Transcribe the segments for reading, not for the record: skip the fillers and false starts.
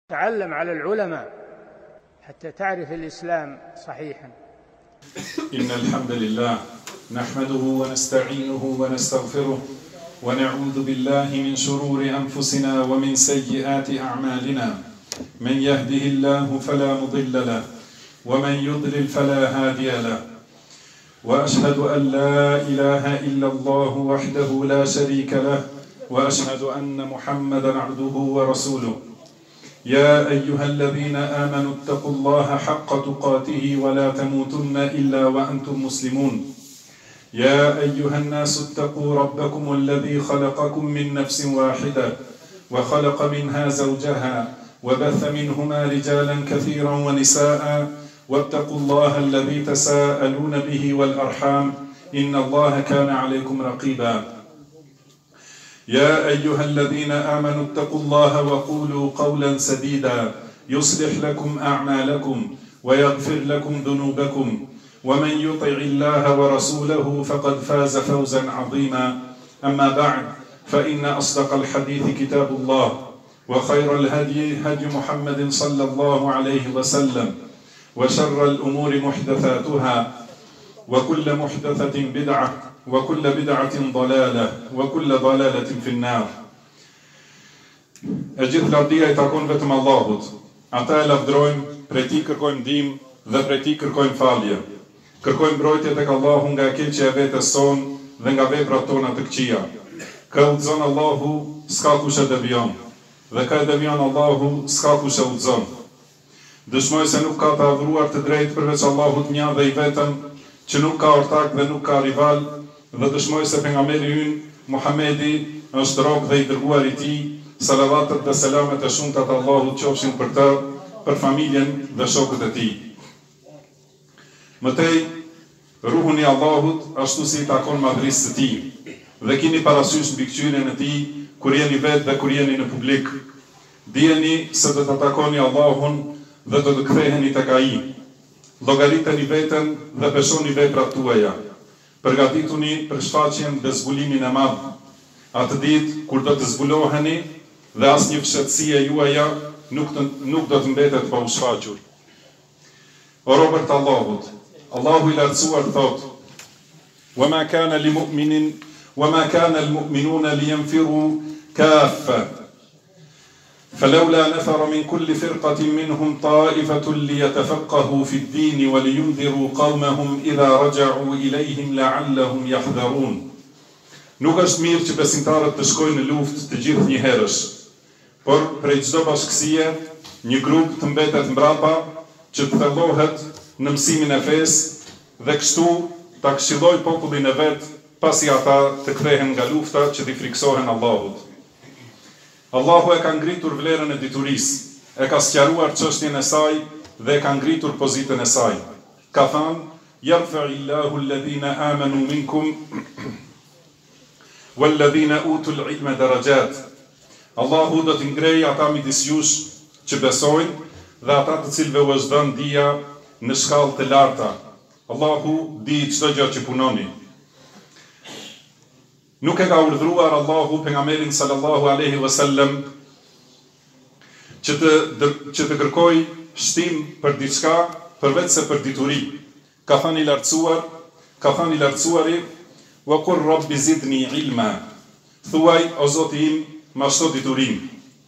تعلم على العلماء حتى تعرف الإسلام صحيحا. إن الحمد لله نحمده ونستعينه ونستغفره ونعوذ بالله من شرور أنفسنا ومن سيئات أعمالنا. من يهده الله فلا مضل له ومن يضلل فلا هادي له، وأشهد أن لا إله إلا الله وحده لا شريك له، وأشهد أن محمدا عبده ورسوله. يا أيها الذين آمنوا اتقوا الله حق تقاته ولا تموتن إلا وأنتم مسلمون. يا أيها الناس اتقوا ربكم الذي خلقكم من نفس واحدة وخلق منها زوجها وبث منهما رجالا كثيرا ونساء، واتقوا الله الذي تساءلون به والأرحام إن الله كان عليكم رقيبا. يا أيها الذين آمنوا اتقوا الله وقولوا قولا سديدا يصلح لكم أعمالكم ويغفر لكم ذنوبكم، ومن يطع الله ورسوله فقد فاز فوزا عظيما. أما بعد، فإن أصدق الحديث كتاب الله، وخير الهدي هدي محمد صلى الله عليه وسلم، وشر الأمور محدثاتها، وكل محدثة بدعة، وكل بدعة ضلالة، وكل ضلالة في النار. E gjithë lavdia I takon vetëm Allahut. Ata e lavdrojmë, prej Tij kërkojmë ndihmë dhe prej Tij kërkojmë falje. Kërkojmë mbrojtje tek Allahu nga keqja e vetes sonë dhe nga veprat tona të këqija. Ka udhëzon Allahu, s'ka kush e devijon, dhe ka e devijon Allahu, s'ka kush e udhëzon. Dëshmoj se nuk ka të adhuruar të drejtë përveç Allahut një dhe I vetëm, që nuk ka ortak dhe nuk ka rival, dhe dëshmoj se pejgamberi ynë Muhamedi është rob dhe I dërguar I Tij. Salavatet dhe selamet e shumta të Allahut qofshin për të, për familjen dhe shokët e Tij. Mëtej, ruhuni Allahut ashtu si I takon madhrisë së Tij, dhe kini parasysh mbikëqyrjen e Tij kur jeni vetë dhe kur jeni në publik. Dijeni se do të takoni Allahun dhe do të ktheheni tek Ai. Llogariteni veten dhe peshoni veprat tuaja. Përgatituni për shfaqjen dhe zbulimin e madh. Atë ditë kur do të zbuloheni dhe asnjë fshehtësi e juaja nuk do të mbetet pa u shfaqur. O robërt Allahut, Allahu I lartësuar thot: "Wama kana limu'minin wama kana almu'minuna liyanfiru kaffa. فلولا نفر من كل فرقة منهم طائفة ليتفقهوا في الدين ولينذروا قومهم إذا رجعوا إليهم لعلهم يحذرون." Nuk është mirë që besimtarët të shkojnë në luftë të gjithë njëherësh, por prej çdo bashkësie një grup të mbetet mbrapa që të thellohet në mësimin e fesë dhe kështu ta këshilloj popullin e vet pasi ata të kthehen nga lufta që t'i friksohen Allahut. Allahu e ka ngritur vlerën e diturisë, e ka sqaruar çështjen e saj dhe e ka ngritur pozitën e saj. Ka thënë: "Yarfa'illahu alladhina amanu minkum walladhina utul ilma darajat." Allahu do të ngrejë ata midis jush që besojnë dhe ata të cilëve u është dhënë dija në shkallë të larta. Allahu di çdo gjë që punoni. Nuk e ka urdhëruar Allahu pejgamberin sallallahu alaihi wasallam që të kërkoj shtim për diçka përveç se për dituri. Ka thënë I lartësuari: "Wa qur rabbi zidni ilma." Thuaj, o Zoti im, ma shto diturim.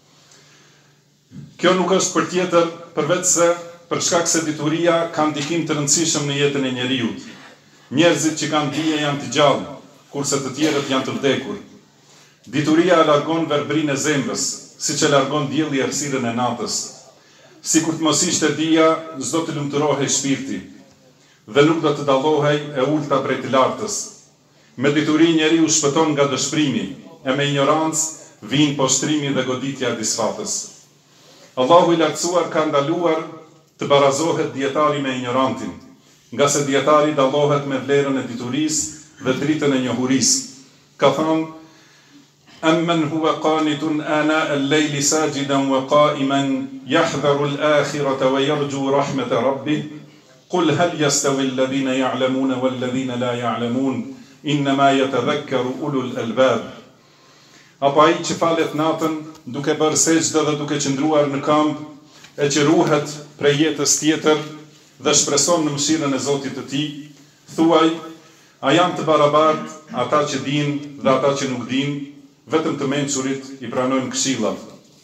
Kjo nuk është për tjetër përveç se për shkak se dituria ka ndikim të rëndësishëm në jetën e njeriut. Njerëzit që kanë dije janë të gjallë, kurse të tjerët janë të vdekur. Dituria e largon verbrin e zemrës, siç e largon dielli errësirën e natës. Sikur të mos ishte dija, s'do të lumturohej shpirti dhe nuk do të dallohej e ulta prej të lartës. Me dituri njeriu shpëton nga dëshprimi, e me ignorancë vijnë poshtrimi dhe goditja e disfatës. Allahu I lartësuar ka ndaluar të barazohet dietari me ignorantin, nga se dietari dallohet me vlerën e diturisë dhe dritën e njohurisë. Ka thënë: "Amman huwa qanitun ana al-layli sajidan wa qa'iman yahdharu al-akhirata wa yarju rahmata rabbih. Qul hal yastawi alladhina ya'lamuna walladhina la ya'lamun innama yatadhakkaru ulul albab." Apo ai që falet natën duke bërë sejdë dhe duke qëndruar në këmbë, e që ruhet prej jetës tjetër dhe shpreson në mëshirën e Zotit të tij, thuaj, a janë të barabartë ata që dinë dhe ata që nuk dinë, vetëm të mençurit i pranojnë këshillat.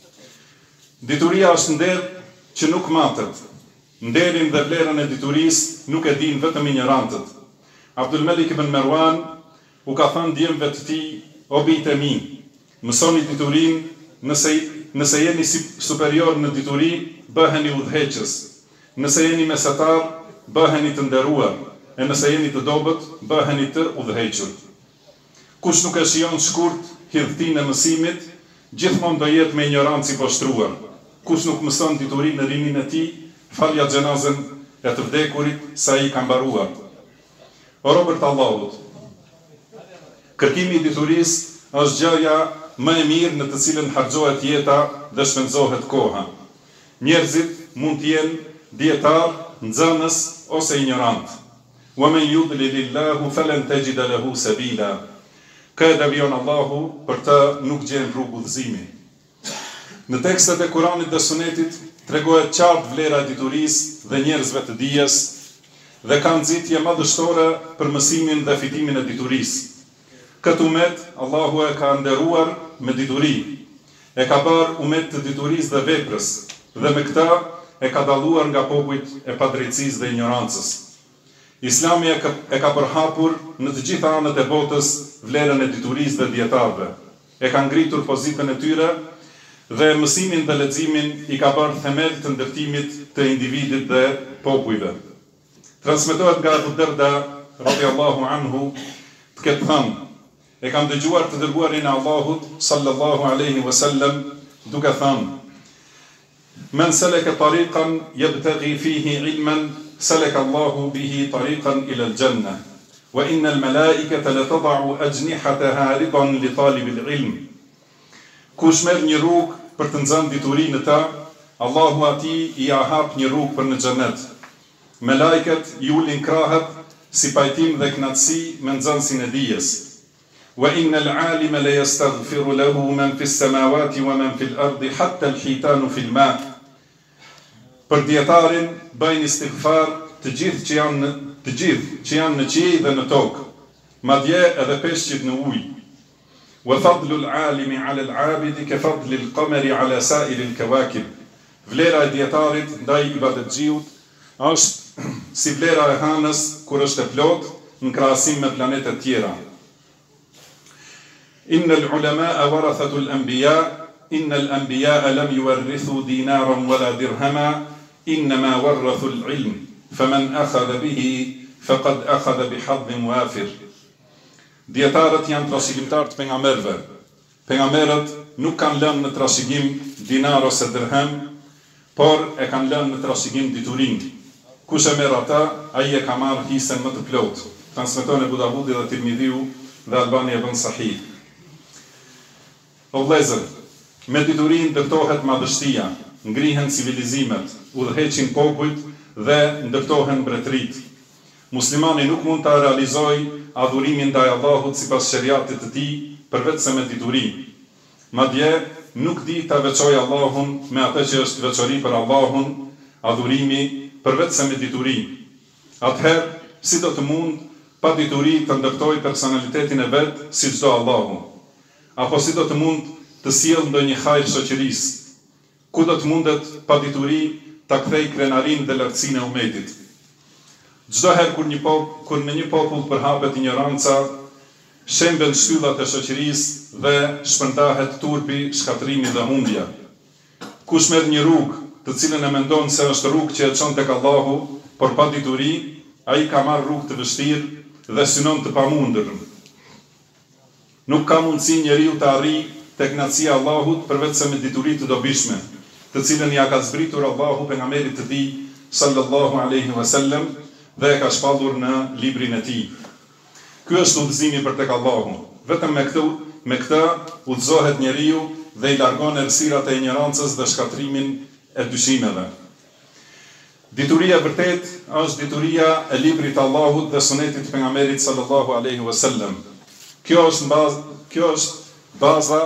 Dituria është nder që nuk matet. Nderin dhe vlerën e diturisë nuk e dinë vetëm ignorantët. Abdul Malik ibn Marwan u ka thënë djemve të tij, o bijtë e mi, mësoni diturinë, nëse jeni superior në dituri, bëheni udhëheqës. Nëse jeni mesatar, bëheni të nderuar, e nëse jeni të dobët, bëheni të udhëhequr. Kush nuk e shijon shkurt hidhtinë e mësimit, gjithmonë do jetë me ignorancë i poshtruar. Kush nuk mëson diturinë në rinin e tij, falja xhenazën e të vdekurit sa i ka mbaruar. O robërt Allahut, kërkimi i diturisë është gjëja më e mirë në të cilën harxohet jeta dhe shpenzohet koha. Njerëzit mund të jenë dietar, nxënës ose ignorant. Wa man yudlilillahu falan tajida lahu sabila. Ka devion Allahu, për të nuk gjen rrugë udhëzimi. Në tekstet e Kuranit dhe Sunetit tregohet qartë vlera e diturisë dhe njerëzve të dijes dhe ka nxitje madhështore për mësimin dhe fitimin e diturisë. Këtë umet, Allahu e ka nderuar me dituri, e ka bërë umet të diturisë dhe veprës, dhe me këta e ka dalluar nga popujt e padrejtësisë dhe ignorancës. Islami e ka përhapur në të gjitha anët e botës vlerën e diturisë dhe dietarëve. E ka ngritur pozitën e tyre dhe mësimin dhe leximin i ka bërë themel të ndërtimit të individit dhe popujve. Transmetohet nga Abu Darda radhiyallahu anhu të ketë thënë, e kam dëgjuar të dërguarin e Allahut sallallahu alaihi wasallam duke thënë: Men salaka tariqan yabtaghi fihi ilman salaka Allahu bihi tariqan ila al-jannah wa inna al-malaikata latad'u ajnihataha ridan li talib al-ilm. Kush merr një rrugë për të nxënë diturinë të, Allahu atij i hap një rrugë për në xhenet. Melajket i ulin krahët si pajtim dhe knatësi me nxënësin e dijes. Wa inna al-alima la yastaghfiru lahu man fi as-samawati wa man fi al-ardi hatta al-hitanu fi al-ma. Për dietarin bëjnë istighfar të gjithë që janë në qiell dhe në tokë, madje edhe peshqit në ujë. Wa fadlu al-alimi 'ala al-'abidi ka fadli al-qamari 'ala sa'ir al-kawakib. Vlera e dietarit ndaj ibadetxhiut është si vlera e hanës kur është e plot në krahasim me planetet tjera. Innal ulama'a warathatul anbiya, innal anbiya'a lam yuwarrithu dinaran wala dirhama, innama warrathu al-ilm, faman akhadha bihi faqad akhadha bihadhin wafir. Dietarët janë trashëgimtar të pejgamberëve. Pejgamberët nuk kanë lënë në trashëgim dinar ose dirhem, por e kanë lënë në trashëgim diturinë. Kush e merr ata, ai e ka marrë hisën më të plotë. Transmeton Abu Davudi dhe Tirmidhiu dhe Albani e bën sahih. O vëllezër, me diturinë ndërtohet madhështia, ngrihen civilizimet, udhëheqin popujt dhe ndërtohen mbretëritë. Muslimani nuk mund ta realizojë adhurimin ndaj Allahut sipas shariatit të tij përveç se me dituri. Madje nuk di ta veçojë Allahun me atë që është veçori për Allahun, adhurimi përveç se me dituri. Atëherë, si do të mund pa dituri të ndërtoj personalitetin e vet si çdo Allahu? Apo si do të mund të sjellë ndonjë hajër shoqërisë? Ku do të mundet pa dituri ta kthej krenarin dhe lartësinë e umetit? Çdo herë kur në një popull përhapet ignoranca, shemben shtyllat e shoqërisë dhe shpërndahet turpi, shkatrimi dhe humbja. Kush merr një rrugë të cilën e mendon se është rrugë që e çon tek Allahu, por pa dituri, ai ka marrë rrugë të vështirë dhe synon të pamundurën. Nuk ka mundësi njeriu të arrijë tek kënaqësia e Allahut përveç se me dituri të dobishme, të cilën ja ka zbritur Allahu pejgamberit të tij sallallahu alaihi wasallam dhe e ka shpallur në librin e tij. Ky është udhëzimi për tek Allahu. Vetëm me këtë udhëzohet njeriu dhe i largon errësirat e ignorancës dhe shkatrimin e dyshimeve. Dituria vërtet është dituria e librit të Allahut dhe sunetit të pejgamberit sallallahu alaihi wasallam. Kjo është baza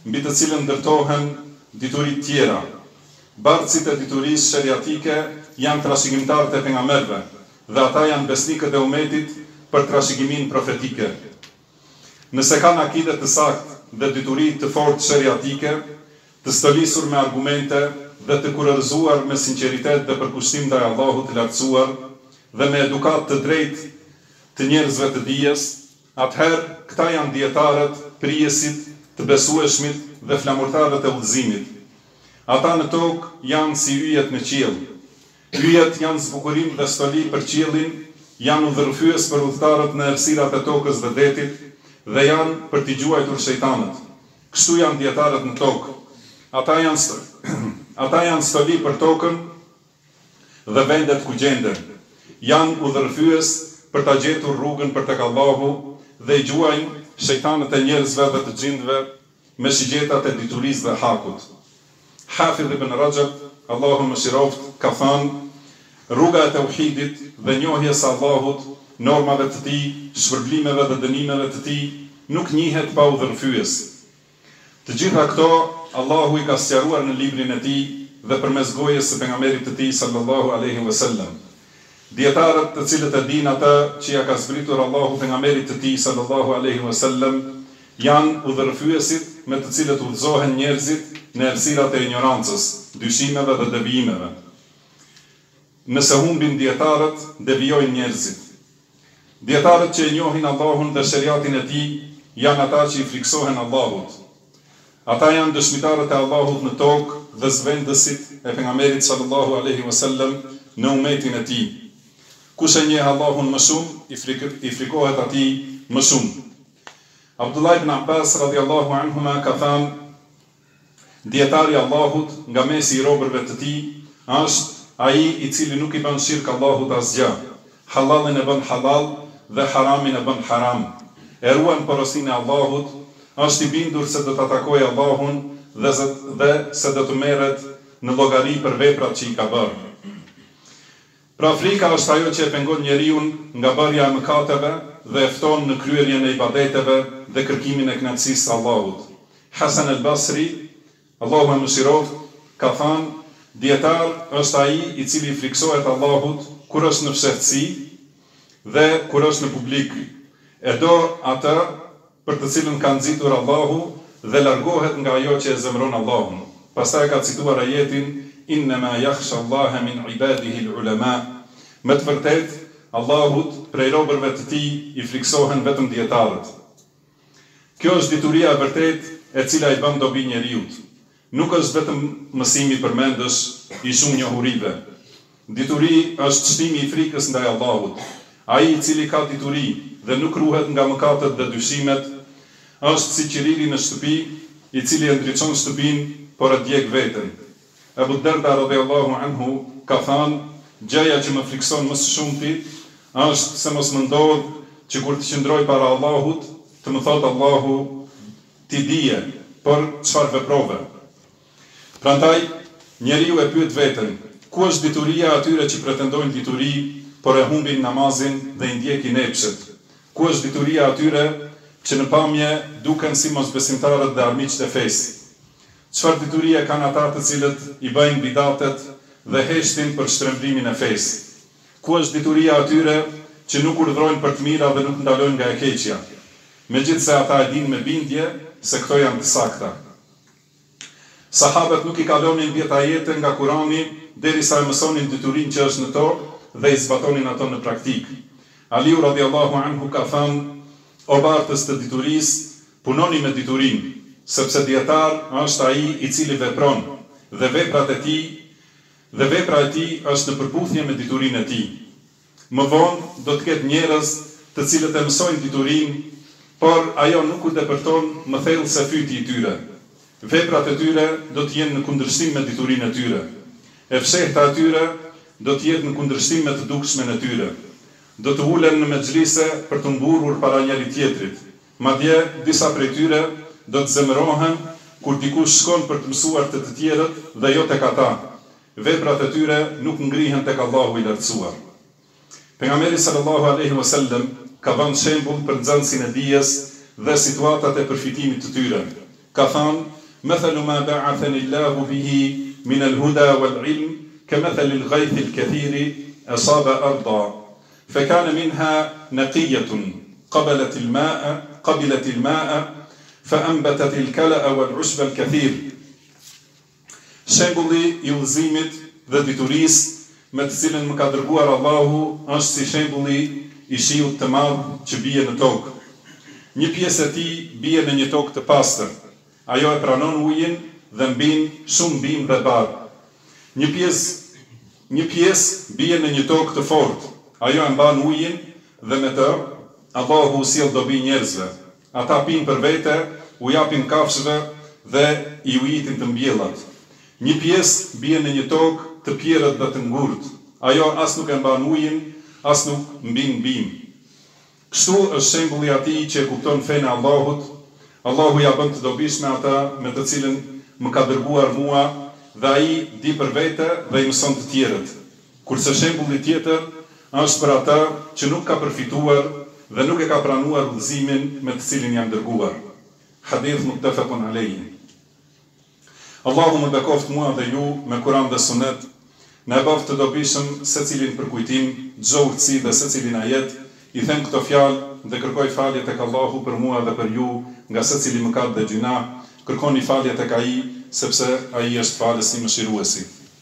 mbi të cilën ndërtohen diturit tjera. Bartësit e diturisë shariatike janë trashëgimtarët e pejgamberëve, dhe ata janë besnikët e umetit për trashëgimin profetike. Nëse kanë akide të saktë dhe dituri të fortë shariatike, të stolisur me argumente dhe të kurorëzuar me sinqeritet dhe përkushtim ndaj Allahut të lartësuar dhe me edukat të drejtë të njerëzve të dijes, atëherë këta janë dietarët, prijesit, të besueshmit dhe flamurtarët e udhëzimit. Ata në tokë janë si yjet në qiell. Yjet janë zbukurim dhe stoli për qiellin, janë udhërrëfyes për udhëtarët në errësirat e tokës dhe detit, dhe janë për t'i gjuajtur shejtanët. Kështu janë dietarët në tokë. Ata janë stoli për tokën dhe vendet ku gjenden. Janë udhërrëfyes për ta gjetur rrugën për tek Allahu dhe i gjuajnë shejtanët e njerëzve dhe të xhindëve me shigjetat e diturisë dhe hakut. Hafidh ibn Rajab, Allahu mëshiroft, ka thënë: rruga e tauhidit dhe njohjes së Allahut, normave të tij, shpërblimeve dhe dënimeve të tij nuk njihet pa udhërrëfyes. Të gjitha këto Allahu i ka sqaruar në librin e tij dhe përmes gojës së pejgamberit të tij sallallahu alaihi wasallam. Dietarët të cilët e dinë atë që ja ka zbritur Allahu pejgamberit të tij sallallahu alaihi wasallam janë udhërrëfyesit me të cilët udhëzohen njerëzit në errësirat e ignorancës, dyshimeve dhe devijimeve. Nëse humbin dietarët, devijojnë njerëzit. Dietarët që e njohin Allahun dhe shariatin e tij janë ata që i friksohen Allahut. Ata janë dëshmitarët e Allahut në tokë dhe zvendësit e pejgamberit sallallahu alaihi wasallam në umetin e tij. Kush e njeh Allahun më shumë, i frikohet atij më shumë. Abdullah ibn Abbas radhiyallahu anhuma ka thënë: dietari i Allahut nga mesi i robërve të tij është ai i cili nuk i bën shirk Allahut asgjë. Halalin e bën halal dhe haramin e bën haram. E ruan porosinë e Allahut, është i bindur se do ta takojë Allahun dhe se do të merret në llogari për veprat që i ka bërë. Pra frika është ajo që e pengon njeriu nga bërja e mëkateve dhe e fton në kryerjen e ibadeteve dhe kërkimin e kënaqësisë së Allahut. Hasan al-Basri, Allahu e mëshiroft, ka thënë: dietar është ai i cili friksohet Allahut kur është në fshehtësi dhe kur është në publik. E do atë për të cilën ka nxitur Allahu dhe largohet nga ajo që e zemron Allahun. Pastaj ka cituar ajetin: innama yakhsha Allaha min ibadihi al-ulama. Me të vërtetë, Allahut prej robërve të tij i friksohen vetëm dietarët. Kjo është dituria e vërtetë e cila i bën dobi njeriut. Nuk është vetëm mësimi përmendësh i shumë njohurive. Dituri është shtimi i frikës ndaj Allahut. Ai i cili ka dituri dhe nuk ruhet nga mëkatet dhe dyshimet, është si qiriri në shtëpi, i cili e ndriçon shtëpinë, por e djeg veten. Abu Darda radhiyallahu anhu ka thënë: gjëja që më frikson më së shumti është se mos më ndodh që kur të qëndroj para Allahut, të më thotë Allahu: ti dije, por çfarë veprove? Prandaj, njeriu e pyet veten: ku është dituria atyre që pretendojnë dituri, por e humbin namazin dhe i ndjekin epshet? Ku është dituria atyre që në pamje duken si mosbesimtarët dhe armiqtë e fesë? Çfarë diturie kanë ata të cilët i bëjnë bidatet dhe heshtin për shtrembrimin e fesë? Ku është dituria atyre që nuk urdhrojnë për të mira dhe nuk ndalojnë nga e keqja? Megjithse ata e dinë me bindje se këto janë të sakta. Sahabët nuk i kalonin 10 ajete nga Kurani derisa e mësonin diturinë që është në to dhe i zbatonin ato në praktik. Aliu radhiyallahu anhu ka thënë: o bartës të diturisë, punoni me diturinë, sepse dietar është ai i cili vepron dhe vepra e tij është në përputhje me diturinë e tij. Më vonë do të ketë njerëz të cilët e mësojnë diturinë, por ajo nuk u depërton më thellë se fyti i tyre. Veprat e tyre do të jenë në kundërshtim me diturinë e tyre. E fshehta e tyre do të jetë në kundërshtim me të dukshmen e tyre. Do të ulen në mexhlise për të mburur para njëri tjetrit. Madje disa prej tyre do të zemërohen kur dikush shkon për të mësuar të tjerët dhe jo tek ata. Veprat e tyre nuk ngrihen tek Allahu i lartësuar. Pejgamberi sallallahu alaihi wasallam ka dhënë shembull për nxënësin e dijes dhe situatat e përfitimit të tyre. Ka thënë: مثل ما بعثني الله به من الهدى والعلم كمثل الغيث الكثير أصاب أرضا فكان منها نقية قبلت الماء فأنبتت الكلأ والعشب الكثير. Shembulli I udhëzimit dhe diturisë me të cilën më ka dërguar Allahu është si shembulli I shiut të madh që bie në tokë. Një pjesë e tij bie në një tokë të pastër. Ajo e pranon ujin dhe mbin shumë bim dhe barë. Një pjesë bie në një tokë të fortë. Ajo e mban ujin dhe me të Allahu sjell dobi njerëzve. Ata pinë për vete, u japin kafshëve dhe I ujitin të mbjellat. Një pjesë bie në një tokë të pjerët dhe të ngurtë. Ajo as nuk e mban ujin, as nuk mbin bim. Kështu është shembulli atij që e kupton fenë e Allahut. Allahu ja bën të dobishme ata me të cilën më ka dërguar mua dhe ai di për vete dhe I mëson të tjerët. Kurse shembulli tjetër është për ata që nuk ka përfituar dhe nuk e ka pranuar udhëzimin me të cilin janë dërguar. Hadith muttafaqun alayhi. Allahu më bekoft mua dhe ju me Kur'an dhe Sunet, në e bëft të dobishëm se cilin përkujtim, çdo urtësi dhe se cilin ajet, I them këto fjalë dhe kërkoj falje tek Allahu për mua dhe për ju, nga se cili mëkat dhe gjuna, kërkoni falje tek ai, sepse ai është falës I mëshiruesi.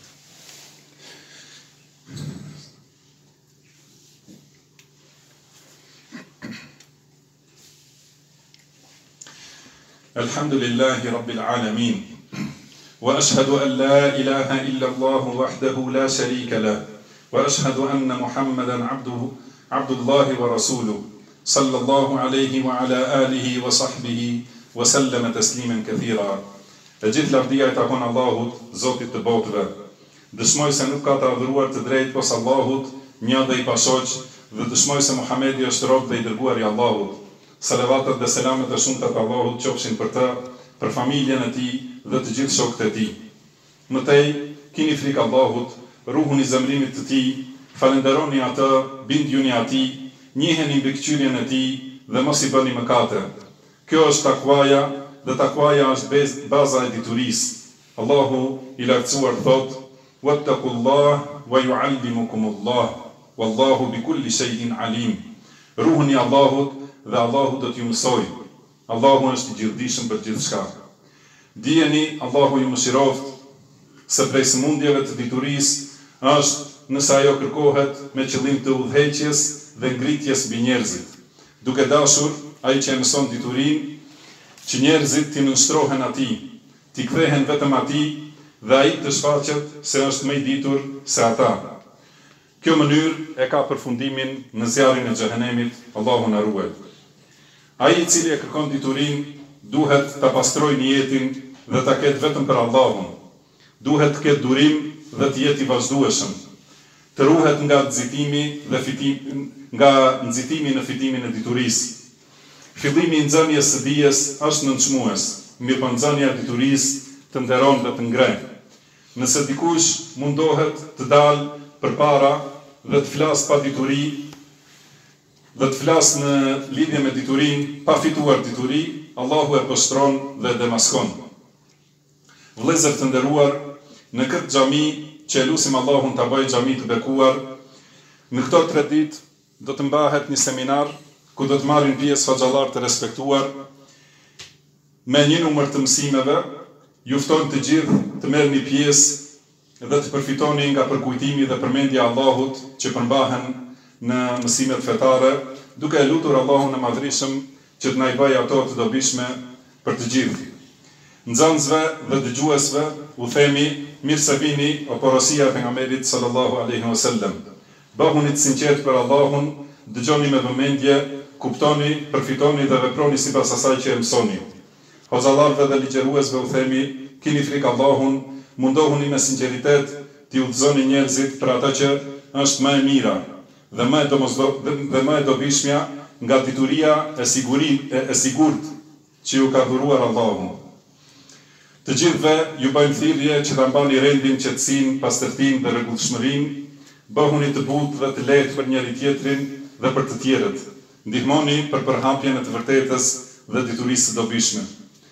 Alhamdulillahi Rabbil Alamin. وأشهد أن لا إله إلا الله وحده لا شريك له وأشهد أن محمدا عبد الله ورسوله صلى الله عليه وعلى آله وصحبه وسلم تسليما كثيرا. E gjithë lavdia I takon Allahut, Zotit të botëve. Dëshmoj se nuk ka të adhuruar të drejtë pos Allahut, një dhe I pashoq, dhe dëshmoj se Muhamedi është rob dhe I dërguar I Allahut. Salavatet dhe selamet e shumta të Allahut qofshin për të, për familjen e tij dhe të gjithë shokët e tij. Mëtej, kini frikë Allahut, ruhuni zemrimit të tij, falenderoni atë, bindjuni atij, njiheni mbikëqyrjen e tij dhe mos I bëni mëkate. Kjo është takwaja dhe takwaja është baza e diturisë. Allahu I lartësuar thot: "Wattaqullah wa yu'allimukumullah, wallahu bikulli shay'in alim." Ruhuni Allahut dhe Allahu do t'ju mësojë. Allahu është I gjithdijshëm për gjithçka. Dijeni, Allahu ju mëshiroft, se prej sëmundjeve të diturisë është nëse ajo kërkohet me qëllim të udhëheqjes dhe ngritjes mbi njerëzit. Duke dashur, ai që e mëson diturinë, që njerëzit t'i nënshtrohen atij, t'i kthehen vetëm atij dhe ai të shfaqet se është më I ditur se ata. Kjo mënyrë e ka përfundimin në zjarrin e xhehenemit, Allahu na ruaj. Ai I cili e kërkon diturinë duhet ta pastrojë niyetin dhe ta ketë vetëm për Allahun. Duhet të ketë durim dhe të jetë I vazhdueshëm. Të ruhet nga nxitimi në fitimin e diturisë. Fillimi I nxënjes së dijes është nënçmues, mirëpo nxënja e diturisë të nderon dhe të ngre. Nëse dikush mundohet të dalë përpara dhe të flasë pa dituri, dhe të flasë në lidhje me diturinë, pa fituar dituri, Allahu e pështron dhe e demaskon. Vëllezër të nderuar, në këtë xhami që e lutim Allahun ta bëjë xhami të bekuar, në këto 3 ditë do të mbahet një seminar ku do të marrin pjesë hoxhallar të respektuar me një numër të mësimeve. Ju ftoj të gjithë të merrni pjesë dhe të përfitoni nga përkujtimi dhe përmendja e Allahut që përmbahen në mësimet fetare, duke e lutur Allahun e Madhrishëm që të na I bëjë ato të dobishme për të gjithë. Nxënësve dhe dëgjuesve u themi mirë se vini o porosia e pejgamberit sallallahu alaihi wasallam. Bëhuni të sinqert për Allahun, dëgjoni me vëmendje, kuptoni, përfitoni dhe veproni sipas asaj që e mësoni. Hoxhallarëve dhe ligjëruesve u themi, kini frikë Allahun, mundohuni me sinqeritet t'i udhëzoni njerëzit për atë që është më e mira dhe më e dobishmja nga dituria e sigurt që ju ka dhuruar Allahu. Të gjithëve ju bëjmë thirrje që ta mbani rendin, qetësinë, pastërtinë dhe rregullshmërinë, bëhuni të butë dhe të lehtë për njëri tjetrin dhe për të tjerët. Ndihmoni për përhapjen e të vërtetës dhe diturisë së dobishme.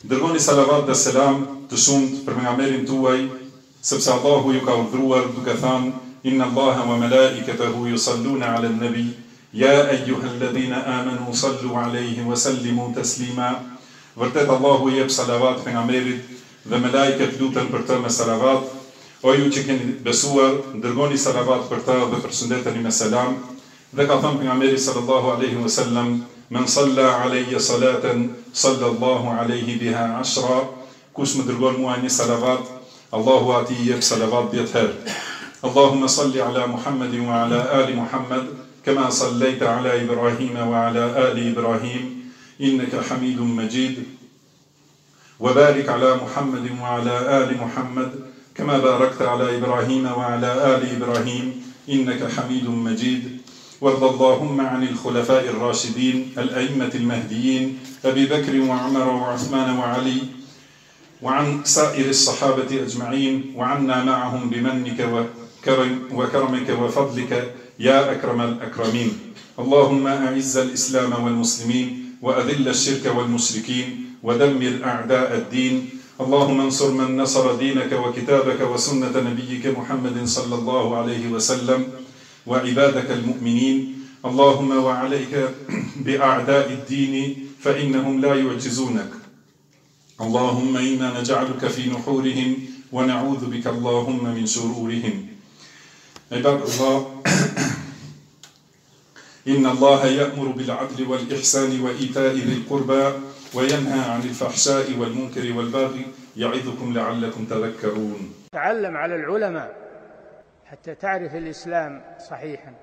Dërgoni salavat dhe selam të shumt për pejgamberin tuaj, sepse Allahu ju ka urdhëruar duke thënë: Inna Allaha wa malaikatahu yusalluna 'alan nabi, ya ayyuhalladhina amanu sallu 'alayhi wa sallimu taslima. Vërtet Allahu jep salavat pejgamberit dhe melajket lutën për të me salavat. O ju që keni besuar, dërgoni salavat për të dhe përshëndeteni me selam. Dhe ka thënë pejgamberi sallallahu alaihi wasallam: Men salla alayya salatan sallallahu alaihi biha 10. Kush më dërgon mua një salavat, Allahu atij jep salavat 10 herë. Allahumma salli ala Muhammadin wa ala ali Muhammad kama sallaita ala Ibrahim wa ala ali Ibrahim innaka Hamidum Majid. Wa barik ala Muhammadin wa ala ali Muhammad kama barakta ala Ibrahim wa ala ali Ibrahim innaka Hamidum Majid. وارض اللهم عن الخلفاء الراشدين الأئمة المهديين أبي بكر وعمر وعثمان وعلي وعن سائر الصحابة أجمعين وعنا معهم بمنك وكرمك وفضلك يا أكرم الأكرمين. اللهم أعز الإسلام والمسلمين وأذل الشرك والمشركين ودمر أعداء الدين. اللهم انصر من نصر دينك وكتابك وسنة نبيك محمد صلى الله عليه وسلم وعبادك المؤمنين. اللهم وعليك بأعداء الدين فإنهم لا يعجزونك. اللهم إنا نجعلك في نحورهم ونعوذ بك اللهم من شرورهم. عباد الله، إن الله يأمر بالعدل والإحسان وإيتاء ذي القربى وينهى عن الفحشاء والمنكر والبغي يعظكم لعلكم تذكرون. تعلم على العلماء حتى تعرف الإسلام صحيحا.